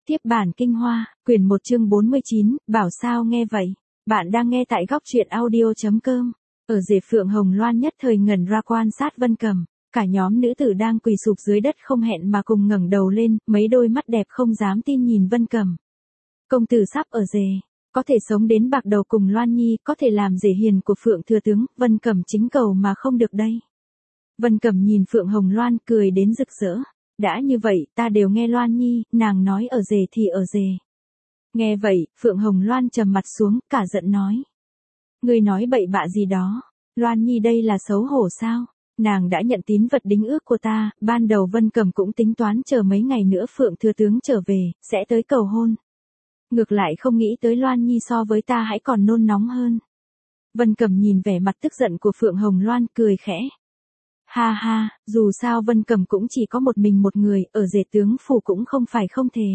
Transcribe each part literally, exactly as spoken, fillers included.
Tiếp bản kinh hoa, quyển một chương bốn mươi chín, bảo sao nghe vậy. Bạn đang nghe tại góc truyện audio.com. Ở rể Phượng Hồng Loan nhất thời ngẩn ra quan sát Vân Cầm. Cả nhóm nữ tử đang quỳ sụp dưới đất không hẹn mà cùng ngẩng đầu lên, mấy đôi mắt đẹp không dám tin nhìn Vân Cầm. Công tử sắp ở rể, có thể sống đến bạc đầu cùng Loan Nhi, có thể làm rể hiền của Phượng thừa tướng, Vân Cầm chính cầu mà không được đây. Vân Cầm nhìn Phượng Hồng Loan cười đến rực rỡ. Đã như vậy, ta đều nghe Loan Nhi, nàng nói ở rể thì ở rể. Nghe vậy, Phượng Hồng Loan trầm mặt xuống, cả giận nói. Ngươi nói bậy bạ gì đó, Loan Nhi đây là xấu hổ sao? Nàng đã nhận tín vật đính ước của ta, ban đầu Vân Cầm cũng tính toán chờ mấy ngày nữa Phượng thừa tướng trở về, sẽ tới cầu hôn. Ngược lại không nghĩ tới Loan Nhi so với ta hãy còn nôn nóng hơn. Vân Cầm nhìn vẻ mặt tức giận của Phượng Hồng Loan cười khẽ. Ha ha, dù sao Vân Cầm cũng chỉ có một mình một người, ở rể tướng phủ cũng không phải không thể.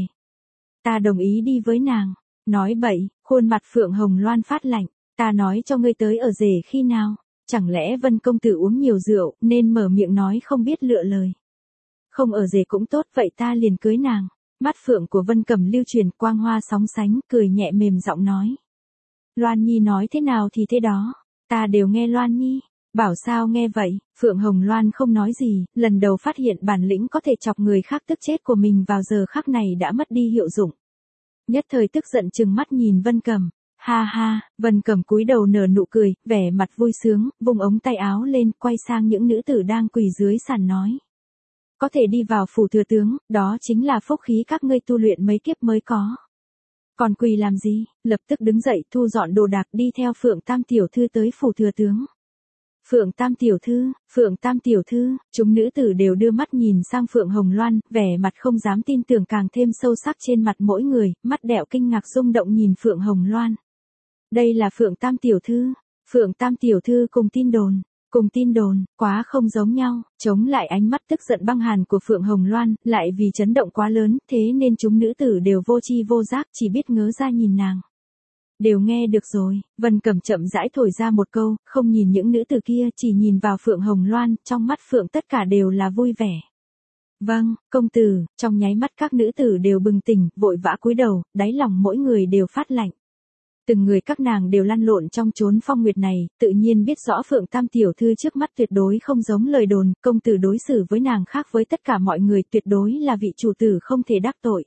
Ta đồng ý đi với nàng. Nói bậy, khuôn mặt Phượng Hồng Loan phát lạnh. Ta nói cho ngươi tới ở rể khi nào? Chẳng lẽ Vân công tử uống nhiều rượu, nên mở miệng nói không biết lựa lời. Không ở rể cũng tốt, vậy ta liền cưới nàng. Mắt Phượng của Vân Cầm lưu truyền quang hoa sóng sánh, cười nhẹ mềm giọng nói. Loan Nhi nói thế nào thì thế đó. Ta đều nghe Loan Nhi. Bảo sao nghe vậy, Phượng Hồng Loan không nói gì, lần đầu phát hiện bản lĩnh có thể chọc người khác tức chết của mình vào giờ khắc này đã mất đi hiệu dụng. Nhất thời tức giận trừng mắt nhìn Vân Cầm. Ha ha, Vân Cầm cúi đầu nở nụ cười, vẻ mặt vui sướng, vùng ống tay áo lên, quay sang những nữ tử đang quỳ dưới sàn nói. Có thể đi vào phủ thừa tướng, đó chính là phúc khí các ngươi tu luyện mấy kiếp mới có. Còn quỳ làm gì, lập tức đứng dậy thu dọn đồ đạc đi theo Phượng Tam tiểu thư tới phủ thừa tướng. Phượng Tam tiểu thư, Phượng Tam tiểu thư, chúng nữ tử đều đưa mắt nhìn sang Phượng Hồng Loan, vẻ mặt không dám tin tưởng càng thêm sâu sắc trên mặt mỗi người, mắt đẹo kinh ngạc rung động nhìn Phượng Hồng Loan. Đây là Phượng Tam tiểu thư, Phượng Tam tiểu thư cùng tin đồn, cùng tin đồn, quá không giống nhau, chống lại ánh mắt tức giận băng hàn của Phượng Hồng Loan, lại vì chấn động quá lớn, thế nên chúng nữ tử đều vô tri vô giác, chỉ biết ngớ ra nhìn nàng. Đều nghe được rồi, Vân Cầm chậm rãi thổi ra một câu, không nhìn những nữ tử kia, chỉ nhìn vào Phượng Hồng Loan, trong mắt Phượng tất cả đều là vui vẻ. Vâng, công tử, trong nháy mắt các nữ tử đều bừng tỉnh, vội vã cúi đầu, đáy lòng mỗi người đều phát lạnh. Từng người các nàng đều lăn lộn trong chốn phong nguyệt này, tự nhiên biết rõ Phượng Tam tiểu thư trước mắt tuyệt đối không giống lời đồn, công tử đối xử với nàng khác với tất cả mọi người, tuyệt đối là vị chủ tử không thể đắc tội.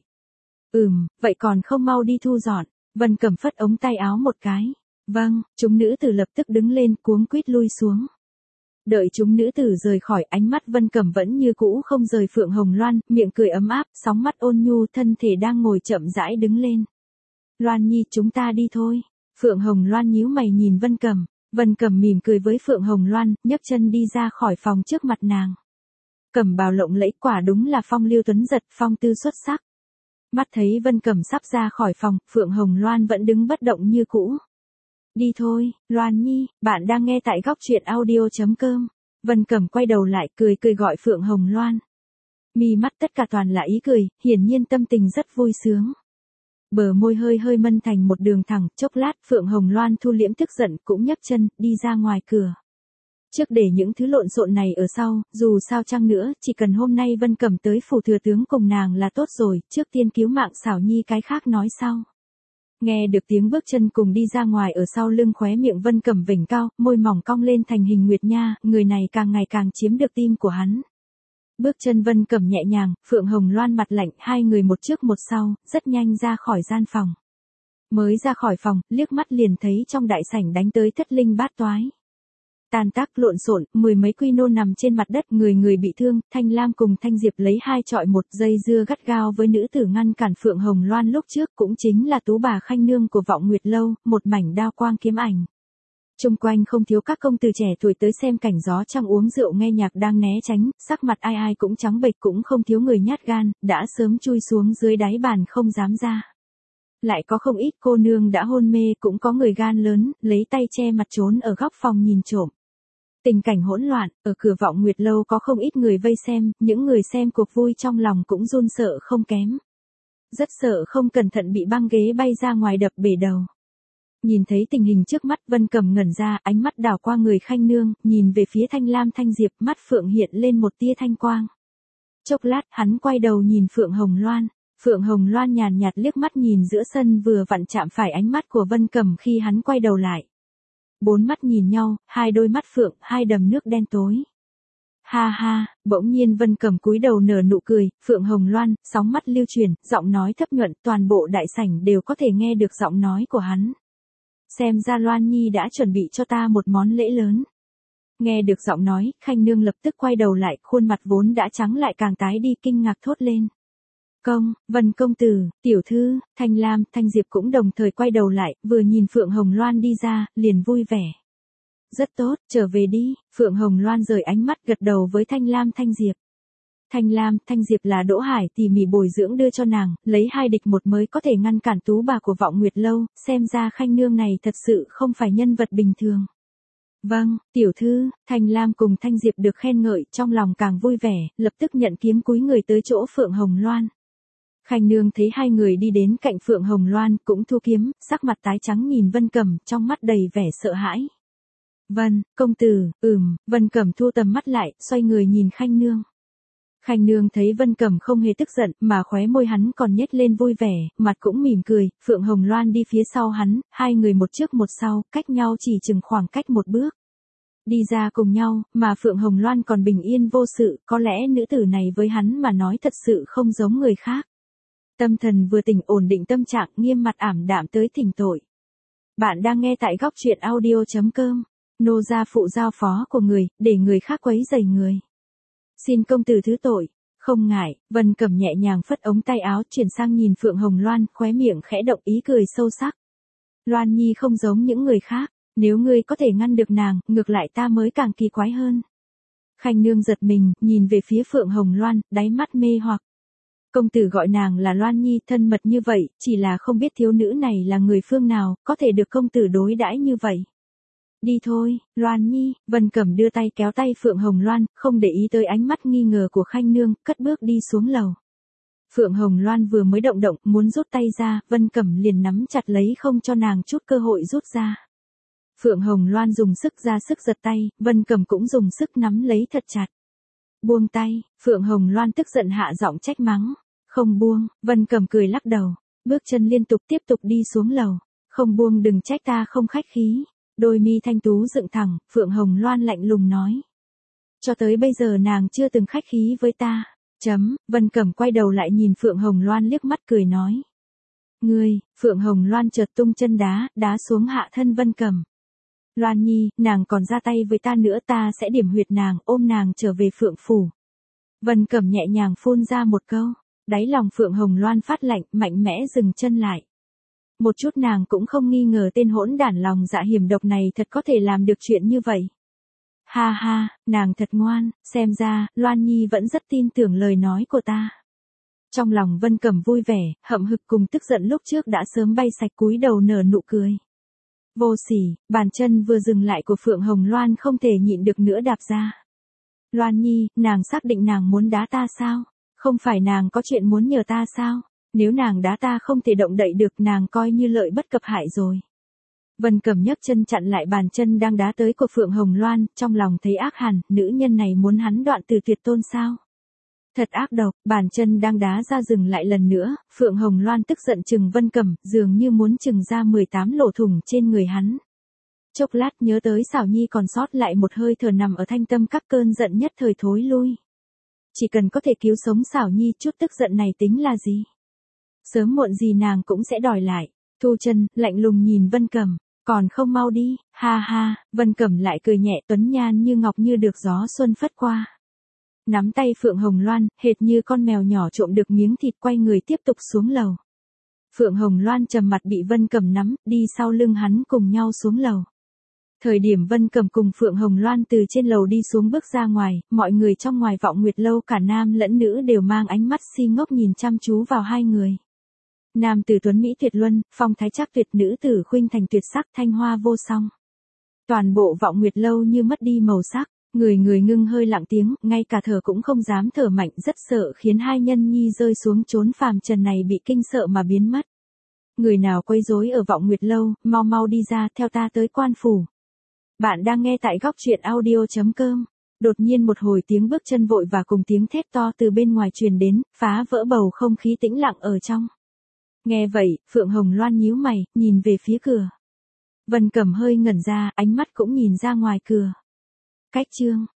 Ừm, vậy còn không mau đi thu dọn. Vân Cầm phất ống tay áo một cái. Vâng, chúng nữ tử lập tức đứng lên cuống quýt lui xuống. Đợi chúng nữ tử rời khỏi, ánh mắt Vân Cầm vẫn như cũ không rời Phượng Hồng Loan, miệng cười ấm áp, sóng mắt ôn nhu, thân thể đang ngồi chậm rãi đứng lên. Loan Nhi, chúng ta đi thôi. Phượng Hồng Loan nhíu mày nhìn Vân Cầm. Vân Cầm mỉm cười với Phượng Hồng Loan, nhấc chân đi ra khỏi phòng trước mặt nàng. Cẩm bào lộng lẫy, quả đúng là phong lưu tuấn giật, phong tư xuất sắc. Mắt thấy Vân Cầm sắp ra khỏi phòng, Phượng Hồng Loan vẫn đứng bất động như cũ. Đi thôi, Loan Nhi, bạn đang nghe tại góc truyện audio.com. Vân Cầm quay đầu lại cười cười gọi Phượng Hồng Loan. Mi mắt tất cả toàn là ý cười, hiển nhiên tâm tình rất vui sướng. Bờ môi hơi hơi mân thành một đường thẳng, chốc lát Phượng Hồng Loan thu liễm tức giận cũng nhấc chân, đi ra ngoài cửa. Trước để những thứ lộn xộn này ở sau, dù sao chăng nữa, chỉ cần hôm nay Vân Cầm tới phủ thừa tướng cùng nàng là tốt rồi, trước tiên cứu mạng Xảo Nhi cái khác nói sau. Nghe được tiếng bước chân cùng đi ra ngoài ở sau lưng, khóe miệng Vân Cầm vểnh cao, môi mỏng cong lên thành hình nguyệt nha, người này càng ngày càng chiếm được tim của hắn. Bước chân Vân Cầm nhẹ nhàng, Phượng Hồng Loan mặt lạnh, hai người một trước một sau, rất nhanh ra khỏi gian phòng. Mới ra khỏi phòng, liếc mắt liền thấy trong đại sảnh đánh tới thất linh bát toái. Tàn tác lộn xộn, mười mấy quy nô nằm trên mặt đất, người người bị thương, Thanh Lam cùng Thanh Diệp lấy hai trọi một, dây dưa gắt gao với nữ tử ngăn cản Phượng Hồng Loan lúc trước, cũng chính là Tú bà Khanh Nương của Vọng Nguyệt Lâu, một mảnh đao quang kiếm ảnh. Chung quanh không thiếu các công tử trẻ tuổi tới xem cảnh gió trăng uống rượu nghe nhạc đang né tránh, sắc mặt ai ai cũng trắng bệch, cũng không thiếu người nhát gan, đã sớm chui xuống dưới đáy bàn không dám ra. Lại có không ít cô nương đã hôn mê, cũng có người gan lớn, lấy tay che mặt trốn ở góc phòng nhìn trộm. Tình cảnh hỗn loạn, ở cửa Vọng Nguyệt Lâu có không ít người vây xem, những người xem cuộc vui trong lòng cũng run sợ không kém. Rất sợ không cẩn thận bị băng ghế bay ra ngoài đập bể đầu. Nhìn thấy tình hình trước mắt, Vân Cầm ngẩn ra, ánh mắt đảo qua người Khanh Nương, nhìn về phía Thanh Lam Thanh Diệp, mắt Phượng hiện lên một tia thanh quang. Chốc lát, hắn quay đầu nhìn Phượng Hồng Loan. Phượng Hồng Loan nhàn nhạt liếc mắt nhìn giữa sân vừa vặn chạm phải ánh mắt của Vân Cẩm khi hắn quay đầu lại. Bốn mắt nhìn nhau, hai đôi mắt phượng, hai đầm nước đen tối. Ha ha, bỗng nhiên Vân Cẩm cúi đầu nở nụ cười, Phượng Hồng Loan, sóng mắt lưu truyền, giọng nói thấp nhuận, toàn bộ đại sảnh đều có thể nghe được giọng nói của hắn. Xem ra Loan Nhi đã chuẩn bị cho ta một món lễ lớn. Nghe được giọng nói, Khanh Nương lập tức quay đầu lại, khuôn mặt vốn đã trắng lại càng tái đi, kinh ngạc thốt lên. Công, Vân công tử, tiểu thư, Thanh Lam, Thanh Diệp cũng đồng thời quay đầu lại, vừa nhìn Phượng Hồng Loan đi ra, liền vui vẻ. Rất tốt, trở về đi, Phượng Hồng Loan rời ánh mắt gật đầu với Thanh Lam, Thanh Diệp. Thanh Lam, Thanh Diệp là Đỗ Hải tỉ mỉ bồi dưỡng đưa cho nàng, lấy hai địch một mới có thể ngăn cản tú bà của Vọng Nguyệt Lâu, xem ra Khanh Nương này thật sự không phải nhân vật bình thường. Vâng, tiểu thư, Thanh Lam cùng Thanh Diệp được khen ngợi, trong lòng càng vui vẻ, lập tức nhận kiếm cúi người tới chỗ Phượng Hồng Loan. Khanh Nương thấy hai người đi đến cạnh Phượng Hồng Loan, cũng thu kiếm, sắc mặt tái trắng nhìn Vân Cẩm, trong mắt đầy vẻ sợ hãi. Vân, công tử, ừm, Vân Cẩm thu tầm mắt lại, xoay người nhìn Khanh Nương. Khanh Nương thấy Vân Cẩm không hề tức giận, mà khóe môi hắn còn nhếch lên vui vẻ, mặt cũng mỉm cười, Phượng Hồng Loan đi phía sau hắn, hai người một trước một sau, cách nhau chỉ chừng khoảng cách một bước. Đi ra cùng nhau, mà Phượng Hồng Loan còn bình yên vô sự, có lẽ nữ tử này với hắn mà nói thật sự không giống người khác. Tâm thần vừa tỉnh ổn định tâm trạng, nghiêm mặt ảm đạm tới thỉnh tội. Bạn đang nghe tại góc truyện audio chấm com. Nô gia phụ giao phó của người, để người khác quấy rầy người. Xin công tử thứ tội. Không ngại, Vân Cẩm nhẹ nhàng phất ống tay áo, chuyển sang nhìn Phượng Hồng Loan, khóe miệng khẽ động ý cười sâu sắc. Loan Nhi không giống những người khác, nếu ngươi có thể ngăn được nàng, ngược lại ta mới càng kỳ quái hơn. Khanh Nương giật mình, nhìn về phía Phượng Hồng Loan, đáy mắt mê hoặc. Công tử gọi nàng là Loan Nhi, thân mật như vậy, chỉ là không biết thiếu nữ này là người phương nào, có thể được công tử đối đãi như vậy. Đi thôi, Loan Nhi, Vân Cẩm đưa tay kéo tay Phượng Hồng Loan, không để ý tới ánh mắt nghi ngờ của Khanh Nương, cất bước đi xuống lầu. Phượng Hồng Loan vừa mới động động, muốn rút tay ra, Vân Cẩm liền nắm chặt lấy không cho nàng chút cơ hội rút ra. Phượng Hồng Loan dùng sức ra sức giật tay, Vân Cẩm cũng dùng sức nắm lấy thật chặt. Buông tay, Phượng Hồng Loan tức giận hạ giọng trách mắng. Không buông, Vân Cẩm cười lắc đầu, bước chân liên tục tiếp tục đi xuống lầu. Không buông đừng trách ta không khách khí. Đôi mi thanh tú dựng thẳng, Phượng Hồng Loan lạnh lùng nói. Cho tới bây giờ nàng chưa từng khách khí với ta. Chấm, Vân Cẩm quay đầu lại nhìn Phượng Hồng Loan liếc mắt cười nói. Ngươi, Phượng Hồng Loan chợt tung chân đá, đá xuống hạ thân Vân Cẩm. Loan Nhi, nàng còn ra tay với ta nữa, ta sẽ điểm huyệt nàng, ôm nàng trở về Phượng Phủ. Vân Cẩm nhẹ nhàng phun ra một câu, đáy lòng Phượng Hồng Loan phát lạnh, mạnh mẽ dừng chân lại. Một chút nàng cũng không nghi ngờ tên hỗn đản lòng dạ hiểm độc này thật có thể làm được chuyện như vậy. Ha ha, nàng thật ngoan, xem ra, Loan Nhi vẫn rất tin tưởng lời nói của ta. Trong lòng Vân Cẩm vui vẻ, hậm hực cùng tức giận lúc trước đã sớm bay sạch, cúi đầu nở nụ cười. Vô sỉ, bàn chân vừa dừng lại của Phượng Hồng Loan không thể nhịn được nữa đạp ra. Loan Nhi, nàng xác định nàng muốn đá ta sao? Không phải nàng có chuyện muốn nhờ ta sao? Nếu nàng đá ta không thể động đậy được, nàng coi như lợi bất cập hại rồi. Vân Cẩm nhấc chân chặn lại bàn chân đang đá tới của Phượng Hồng Loan, trong lòng thấy ác hẳn, nữ nhân này muốn hắn đoạn từ tuyệt tôn sao? Thật ác độc, bàn chân đang đá ra dừng lại lần nữa, Phượng Hồng Loan tức giận chừng Vân Cẩm, dường như muốn chừng ra mười tám lỗ thủng trên người hắn. Chốc lát nhớ tới Xảo Nhi còn sót lại một hơi thở nằm ở thanh tâm, các cơn giận nhất thời thối lui. Chỉ cần có thể cứu sống Xảo Nhi, chút tức giận này tính là gì? Sớm muộn gì nàng cũng sẽ đòi lại. Thu chân, lạnh lùng nhìn Vân Cẩm, còn không mau đi, ha ha, Vân Cẩm lại cười nhẹ, tuấn nhan như ngọc như được gió xuân phất qua. Nắm tay Phượng Hồng Loan, hệt như con mèo nhỏ trộm được miếng thịt, quay người tiếp tục xuống lầu. Phượng Hồng Loan trầm mặt bị Vân Cẩm nắm, đi sau lưng hắn cùng nhau xuống lầu. Thời điểm Vân Cẩm cùng Phượng Hồng Loan từ trên lầu đi xuống bước ra ngoài, mọi người trong ngoài Vọng Nguyệt Lâu cả nam lẫn nữ đều mang ánh mắt si ngốc nhìn chăm chú vào hai người. Nam tử tuấn mỹ tuyệt luân, phong thái trác tuyệt, nữ tử khuynh thành tuyệt sắc, thanh hoa vô song. Toàn bộ Vọng Nguyệt Lâu như mất đi màu sắc, người người ngưng hơi lặng tiếng, ngay cả thở cũng không dám thở mạnh, rất sợ khiến hai nhân nhi rơi xuống chốn phàm trần này bị kinh sợ mà biến mất. Người nào quấy rối ở Vọng Nguyệt Lâu, mau mau đi ra, theo ta tới quan phủ. Bạn đang nghe tại góc truyện audio chấm com. Đột nhiên một hồi tiếng bước chân vội và cùng tiếng thét to từ bên ngoài truyền đến, phá vỡ bầu không khí tĩnh lặng ở trong. Nghe vậy, Phượng Hồng Loan nhíu mày, nhìn về phía cửa. Vân Cẩm hơi ngẩn ra, ánh mắt cũng nhìn ra ngoài cửa. Cách chương